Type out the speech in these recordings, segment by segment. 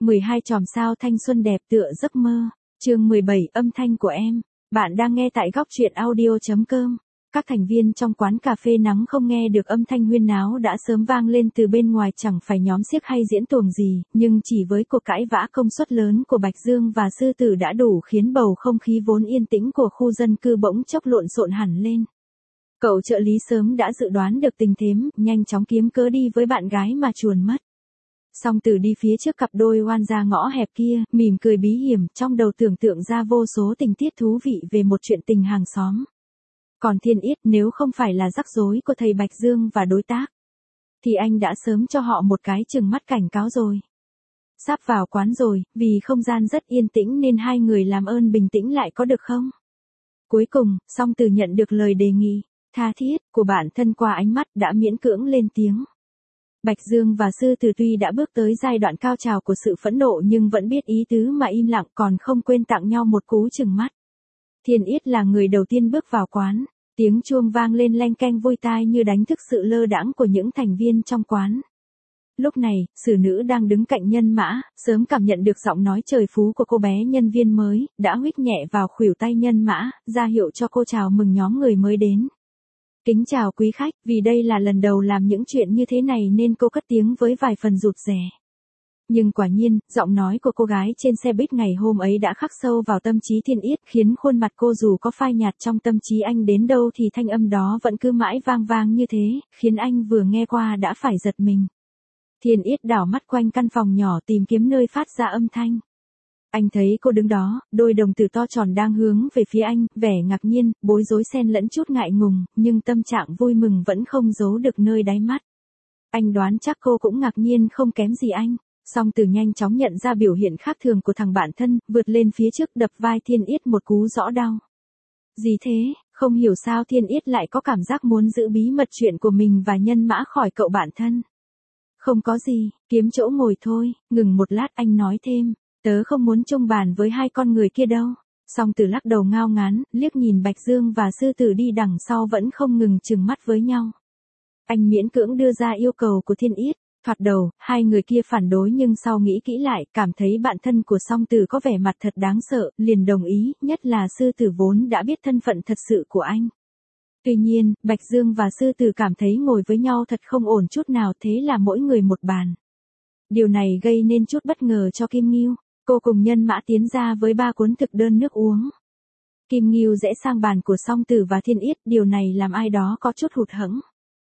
12 chòm sao thanh xuân đẹp tựa giấc mơ. Chương 17 âm thanh của em. Bạn đang nghe tại góc truyện audio.com. Các thành viên trong quán cà phê nắng không nghe được âm thanh huyên náo đã sớm vang lên từ bên ngoài, chẳng phải nhóm xiếc hay diễn tuồng gì, nhưng chỉ với cuộc cãi vã công suất lớn của Bạch Dương và Sư Tử đã đủ khiến bầu không khí vốn yên tĩnh của khu dân cư bỗng chốc lộn xộn hẳn lên. Cậu trợ lý sớm đã dự đoán được tình thế, nhanh chóng kiếm cớ đi với bạn gái mà chuồn mất. Song Tử đi phía trước cặp đôi oan ra ngõ hẹp kia, mỉm cười bí hiểm, trong đầu tưởng tượng ra vô số tình tiết thú vị về một chuyện tình hàng xóm. Còn Thiên Yết, nếu không phải là rắc rối của thầy Bạch Dương và đối tác, thì anh đã sớm cho họ một cái chừng mắt cảnh cáo rồi. Sắp vào quán rồi, vì không gian rất yên tĩnh nên hai người làm ơn bình tĩnh lại có được không? Cuối cùng, Song Tử nhận được lời đề nghị tha thiết của bạn thân qua ánh mắt đã miễn cưỡng lên tiếng. Bạch Dương và Sư Tử tuy đã bước tới giai đoạn cao trào của sự phẫn nộ nhưng vẫn biết ý tứ mà im lặng, còn không quên tặng nhau một cú chừng mắt. Thiên Yết là người đầu tiên bước vào quán, tiếng chuông vang lên leng keng vui tai như đánh thức sự lơ đãng của những thành viên trong quán. Lúc này, xử nữ đang đứng cạnh Nhân Mã, sớm cảm nhận được giọng nói trời phú của cô bé nhân viên mới, đã huých nhẹ vào khuỷu tay Nhân Mã, ra hiệu cho cô chào mừng nhóm người mới đến. Kính chào quý khách, vì đây là lần đầu làm những chuyện như thế này nên cô cất tiếng với vài phần rụt rè. Nhưng quả nhiên, giọng nói của cô gái trên xe buýt ngày hôm ấy đã khắc sâu vào tâm trí Thiên Yết, khiến khuôn mặt cô dù có phai nhạt trong tâm trí anh đến đâu thì thanh âm đó vẫn cứ mãi vang vang như thế, khiến anh vừa nghe qua đã phải giật mình. Thiên Yết đảo mắt quanh căn phòng nhỏ tìm kiếm nơi phát ra âm thanh. Anh thấy cô đứng đó, đôi đồng tử to tròn đang hướng về phía anh, vẻ ngạc nhiên, bối rối xen lẫn chút ngại ngùng, nhưng tâm trạng vui mừng vẫn không giấu được nơi đáy mắt. Anh đoán chắc cô cũng ngạc nhiên không kém gì anh. Song Tử nhanh chóng nhận ra biểu hiện khác thường của thằng bạn thân, vượt lên phía trước đập vai Thiên Yết một cú rõ đau. Gì thế, không hiểu sao Thiên Yết lại có cảm giác muốn giữ bí mật chuyện của mình và Nhân Mã khỏi cậu bạn thân. Không có gì, kiếm chỗ ngồi thôi, ngừng một lát anh nói thêm. Tớ không muốn chung bàn với hai con người kia đâu. Song Tử lắc đầu ngao ngán, liếc nhìn Bạch Dương và Sư Tử đi đằng sau vẫn không ngừng trừng mắt với nhau. Anh miễn cưỡng đưa ra yêu cầu của Thiên Yết. Thoạt đầu, hai người kia phản đối nhưng sau nghĩ kỹ lại, cảm thấy bạn thân của Song Tử có vẻ mặt thật đáng sợ, liền đồng ý, nhất là Sư Tử vốn đã biết thân phận thật sự của anh. Tuy nhiên, Bạch Dương và Sư Tử cảm thấy ngồi với nhau thật không ổn chút nào, thế là mỗi người một bàn. Điều này gây nên chút bất ngờ cho Kim Ngưu. Cô cùng Nhân Mã tiến ra với 3 cuốn thực đơn nước uống. Kim Ngưu rẽ sang bàn của Song Tử và Thiên Yết, điều này làm ai đó có chút hụt hẫng.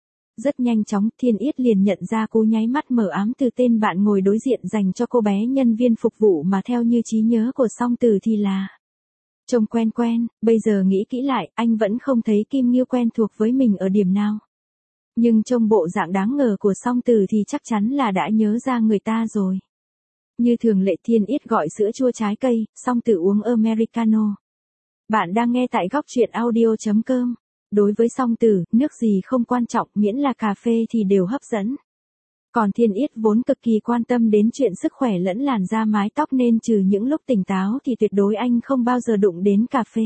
Rất nhanh chóng, Thiên Yết liền nhận ra cú nháy mắt mờ ám từ tên bạn ngồi đối diện dành cho cô bé nhân viên phục vụ mà theo như trí nhớ của Song Tử thì là trông quen quen, bây giờ nghĩ kỹ lại, anh vẫn không thấy Kim Ngưu quen thuộc với mình ở điểm nào. Nhưng trông bộ dạng đáng ngờ của Song Tử thì chắc chắn là đã nhớ ra người ta rồi. Như thường lệ Thiên Yết gọi sữa chua trái cây, Song Tử uống Americano. Bạn đang nghe tại góc truyện audio.com. Đối với Song Tử, nước gì không quan trọng, miễn là cà phê thì đều hấp dẫn. Còn Thiên Yết vốn cực kỳ quan tâm đến chuyện sức khỏe lẫn làn da mái tóc nên trừ những lúc tỉnh táo thì tuyệt đối anh không bao giờ đụng đến cà phê.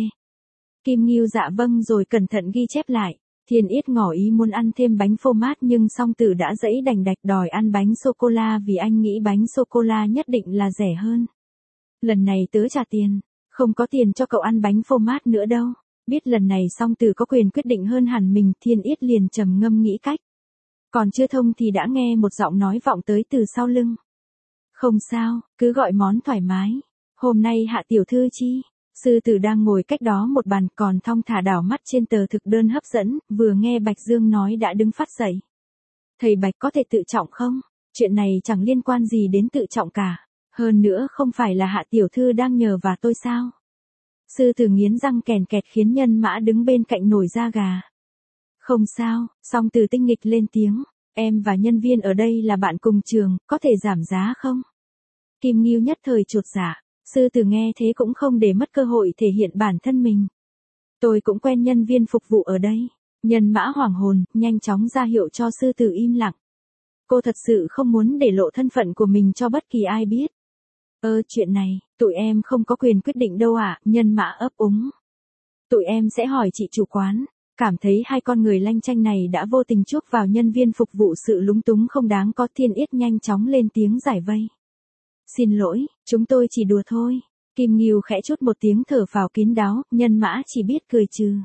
Kim Ngưu dạ vâng rồi cẩn thận ghi chép lại. Thiên Yết ngỏ ý muốn ăn thêm bánh phô mát nhưng Song Tử đã dãy đành đạch đòi ăn bánh sô-cô-la vì anh nghĩ bánh sô-cô-la nhất định là rẻ hơn. Lần này tớ trả tiền, không có tiền cho cậu ăn bánh phô mát nữa đâu. Biết lần này Song Tử có quyền quyết định hơn hẳn mình, Thiên Yết liền trầm ngâm nghĩ cách. Còn chưa thông thì đã nghe một giọng nói vọng tới từ sau lưng. Không sao, cứ gọi món thoải mái. Hôm nay Hạ tiểu thư chi? Sư Tử đang ngồi cách đó một bàn còn thong thả đảo mắt trên tờ thực đơn hấp dẫn, vừa nghe Bạch Dương nói đã đứng phát dậy. Thầy Bạch có thể tự trọng không? Chuyện này chẳng liên quan gì đến tự trọng cả. Hơn nữa không phải là Hạ tiểu thư đang nhờ và tôi sao? Sư Tử nghiến răng kèn kẹt khiến Nhân Mã đứng bên cạnh nổi da gà. Không sao, Song Tử tinh nghịch lên tiếng. Em và nhân viên ở đây là bạn cùng trường, có thể giảm giá không? Kim Ngưu nhất thời chột dạ. Sư Tử nghe thế cũng không để mất cơ hội thể hiện bản thân mình. Tôi cũng quen nhân viên phục vụ ở đây. Nhân Mã hoảng hồn, nhanh chóng ra hiệu cho Sư Tử im lặng. Cô thật sự không muốn để lộ thân phận của mình cho bất kỳ ai biết. Chuyện này, tụi em không có quyền quyết định đâu ạ, Nhân Mã ấp úng. Tụi em sẽ hỏi chị chủ quán. Cảm thấy hai con người lanh chanh này đã vô tình chuốc vào nhân viên phục vụ sự lúng túng không đáng có, Thiên Yết nhanh chóng lên tiếng giải vây. Xin lỗi, chúng tôi chỉ đùa thôi. Kim Ngưu khẽ chút một tiếng thở phào kín đáo, Nhân Mã chỉ biết cười trừ.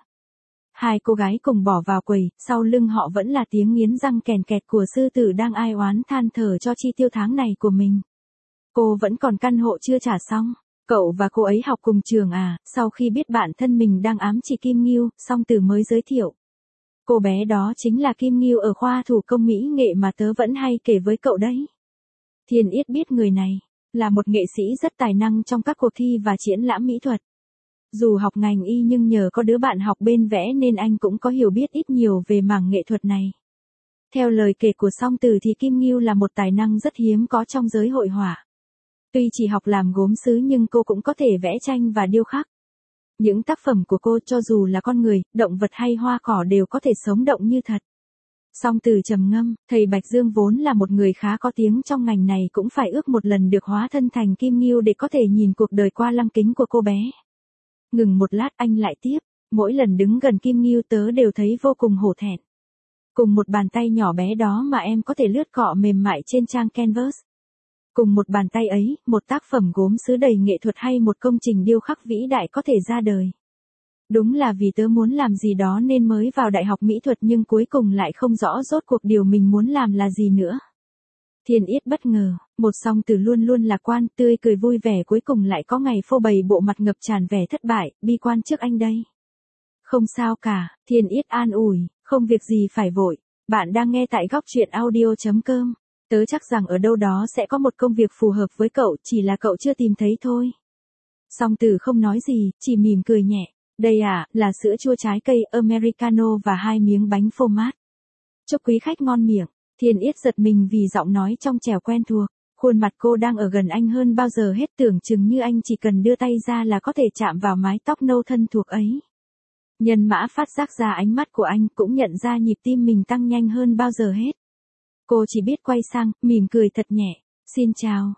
Hai cô gái cùng bỏ vào quầy, sau lưng họ vẫn là tiếng nghiến răng kèn kẹt của sư tử đang ai oán than thở cho chi tiêu tháng này của mình. Cô vẫn còn căn hộ chưa trả xong. Cậu và cô ấy học cùng trường à? Sau khi biết bản thân mình đang ám chỉ Kim Ngưu, Song Tử mới giới thiệu. Cô bé đó chính là Kim Ngưu ở khoa thủ công mỹ nghệ mà tớ vẫn hay kể với cậu đấy. Thiên Yết biết người này, là một nghệ sĩ rất tài năng trong các cuộc thi và triển lãm mỹ thuật. Dù học ngành y nhưng nhờ có đứa bạn học bên vẽ nên anh cũng có hiểu biết ít nhiều về mảng nghệ thuật này. Theo lời kể của Song Tử thì Kim Ngưu là một tài năng rất hiếm có trong giới hội họa. Tuy chỉ học làm gốm sứ nhưng cô cũng có thể vẽ tranh và điêu khắc. Những tác phẩm của cô cho dù là con người, động vật hay hoa cỏ đều có thể sống động như thật. Song Tử trầm ngâm, thầy Bạch Dương vốn là một người khá có tiếng trong ngành này cũng phải ước một lần được hóa thân thành Kim Ngưu để có thể nhìn cuộc đời qua lăng kính của cô bé. Ngừng một lát anh lại tiếp, mỗi lần đứng gần Kim Ngưu tớ đều thấy vô cùng hổ thẹn. Cùng một bàn tay nhỏ bé đó mà em có thể lướt cọ mềm mại trên trang canvas. Cùng một bàn tay ấy, một tác phẩm gốm sứ đầy nghệ thuật hay một công trình điêu khắc vĩ đại có thể ra đời. Đúng là vì tớ muốn làm gì đó nên mới vào đại học mỹ thuật nhưng cuối cùng lại không rõ rốt cuộc điều mình muốn làm là gì nữa. Thiên Yết bất ngờ, một Song Tử luôn luôn lạc quan, tươi cười vui vẻ cuối cùng lại có ngày phô bày bộ mặt ngập tràn vẻ thất bại, bi quan trước anh đây. Không sao cả, Thiên Yết an ủi, không việc gì phải vội, bạn đang nghe tại góc truyện audio.com. Tớ chắc rằng ở đâu đó sẽ có một công việc phù hợp với cậu, chỉ là cậu chưa tìm thấy thôi. Song Tử không nói gì, chỉ mỉm cười nhẹ. Đây à, là sữa chua trái cây Americano và 2 miếng bánh phô mát. Chúc quý khách ngon miệng. Thiên Yết giật mình vì giọng nói trong trẻo quen thuộc. Khuôn mặt cô đang ở gần anh hơn bao giờ hết, tưởng chừng như anh chỉ cần đưa tay ra là có thể chạm vào mái tóc nâu thân thuộc ấy. Nhân Mã phát giác ra ánh mắt của anh, cũng nhận ra nhịp tim mình tăng nhanh hơn bao giờ hết. Cô chỉ biết quay sang, mỉm cười thật nhẹ. Xin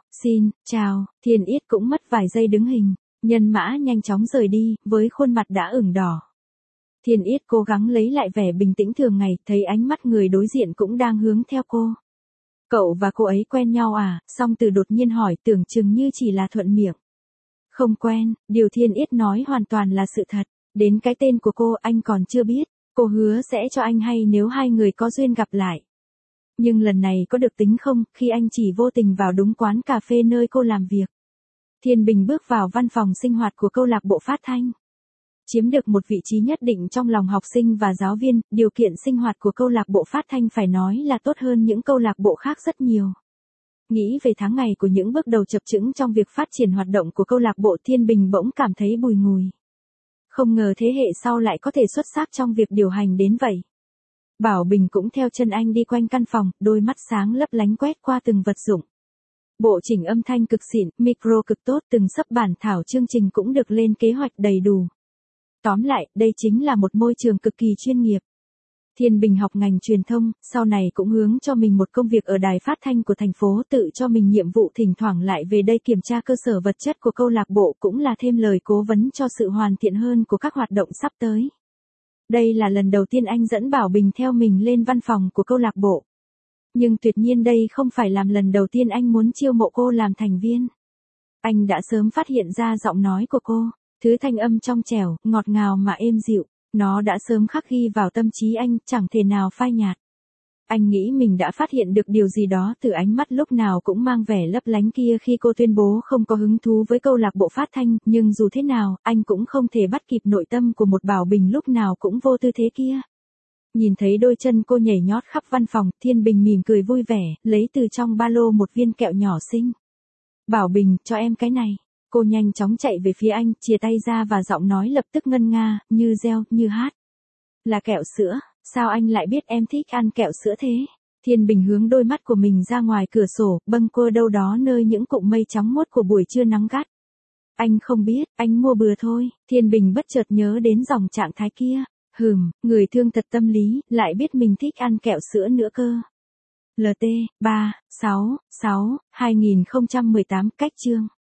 chào, Thiên Yết cũng mất vài giây đứng hình. Nhân Mã nhanh chóng rời đi, với khuôn mặt đã ửng đỏ. Thiên Yết cố gắng lấy lại vẻ bình tĩnh thường ngày, thấy ánh mắt người đối diện cũng đang hướng theo cô. Cậu và cô ấy quen nhau à? Song Tử đột nhiên hỏi, tưởng chừng như chỉ là thuận miệng. Không quen, điều Thiên Yết nói hoàn toàn là sự thật. Đến cái tên của cô anh còn chưa biết. Cô hứa sẽ cho anh hay nếu hai người có duyên gặp lại. Nhưng lần này có được tính không, khi anh chỉ vô tình vào đúng quán cà phê nơi cô làm việc. Thiên Bình bước vào văn phòng sinh hoạt của câu lạc bộ phát thanh. Chiếm được một vị trí nhất định trong lòng học sinh và giáo viên, điều kiện sinh hoạt của câu lạc bộ phát thanh phải nói là tốt hơn những câu lạc bộ khác rất nhiều. Nghĩ về tháng ngày của những bước đầu chập chững trong việc phát triển hoạt động của câu lạc bộ, Thiên Bình bỗng cảm thấy bùi ngùi. Không ngờ thế hệ sau lại có thể xuất sắc trong việc điều hành đến vậy. Bảo Bình cũng theo chân anh đi quanh căn phòng, đôi mắt sáng lấp lánh quét qua từng vật dụng. Bộ chỉnh âm thanh cực xịn, micro cực tốt, từng sấp bản thảo chương trình cũng được lên kế hoạch đầy đủ. Tóm lại, đây chính là một môi trường cực kỳ chuyên nghiệp. Thiên Bình học ngành truyền thông, sau này cũng hướng cho mình một công việc ở đài phát thanh của thành phố, tự cho mình nhiệm vụ thỉnh thoảng lại về đây kiểm tra cơ sở vật chất của câu lạc bộ, cũng là thêm lời cố vấn cho sự hoàn thiện hơn của các hoạt động sắp tới. Đây là lần đầu tiên anh dẫn Bảo Bình theo mình lên văn phòng của câu lạc bộ. Nhưng tuyệt nhiên đây không phải làm lần đầu tiên anh muốn chiêu mộ cô làm thành viên. Anh đã sớm phát hiện ra giọng nói của cô, thứ thanh âm trong trẻo, ngọt ngào mà êm dịu, nó đã sớm khắc ghi vào tâm trí anh, chẳng thể nào phai nhạt. Anh nghĩ mình đã phát hiện được điều gì đó từ ánh mắt lúc nào cũng mang vẻ lấp lánh kia khi cô tuyên bố không có hứng thú với câu lạc bộ phát thanh, nhưng dù thế nào, anh cũng không thể bắt kịp nội tâm của một Bảo Bình lúc nào cũng vô tư thế kia. Nhìn thấy đôi chân cô nhảy nhót khắp văn phòng, Thiên Bình mỉm cười vui vẻ, lấy từ trong ba lô một viên kẹo nhỏ xinh. Bảo Bình, cho em cái này. Cô nhanh chóng chạy về phía anh, chìa tay ra và giọng nói lập tức ngân nga, như reo, như hát. Là kẹo sữa, sao anh lại biết em thích ăn kẹo sữa thế? Thiên Bình hướng đôi mắt của mình ra ngoài cửa sổ, bâng quơ đâu đó nơi những cụm mây trắng muốt của buổi trưa nắng gắt. Anh không biết, anh mua bừa thôi. Thiên Bình bất chợt nhớ đến dòng trạng thái kia. Người thương thật tâm lý, lại biết mình thích ăn kẹo sữa nữa cơ. LT, 3, 6, 6, 2018, cách chương.